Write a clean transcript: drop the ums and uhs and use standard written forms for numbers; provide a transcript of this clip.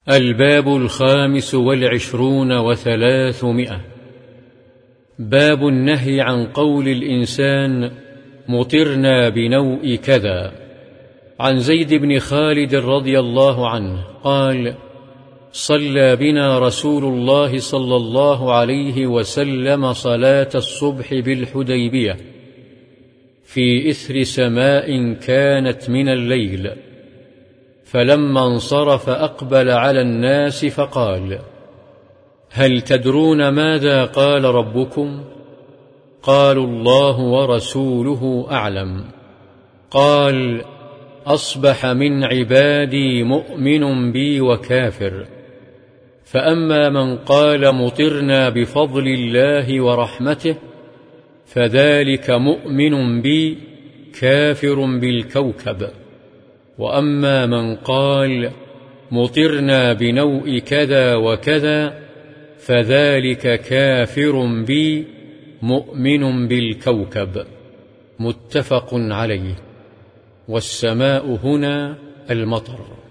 الباب 25 باب النهي عن قول الإنسان مطرنا بنوء كذا. عن زيد بن خالد رضي الله عنه قال: صلى بنا رسول الله صلى الله عليه وسلم صلاة الصبح بالحديبية في إثر سماء كانت من الليل، فلما انصرف أقبل على الناس فقال: هل تدرون ماذا قال ربكم؟ قالوا: الله ورسوله أعلم. قال: أصبح من عبادي مؤمن بي وكافر، فأما من قال مطرنا بفضل الله ورحمته فذلك مؤمن بي كافر بالكوكب، وأما من قال مطرنا بنوء كذا وكذا فذلك كافر بي مؤمن بالكوكب. متفق عليه. والسماء هنا المطر.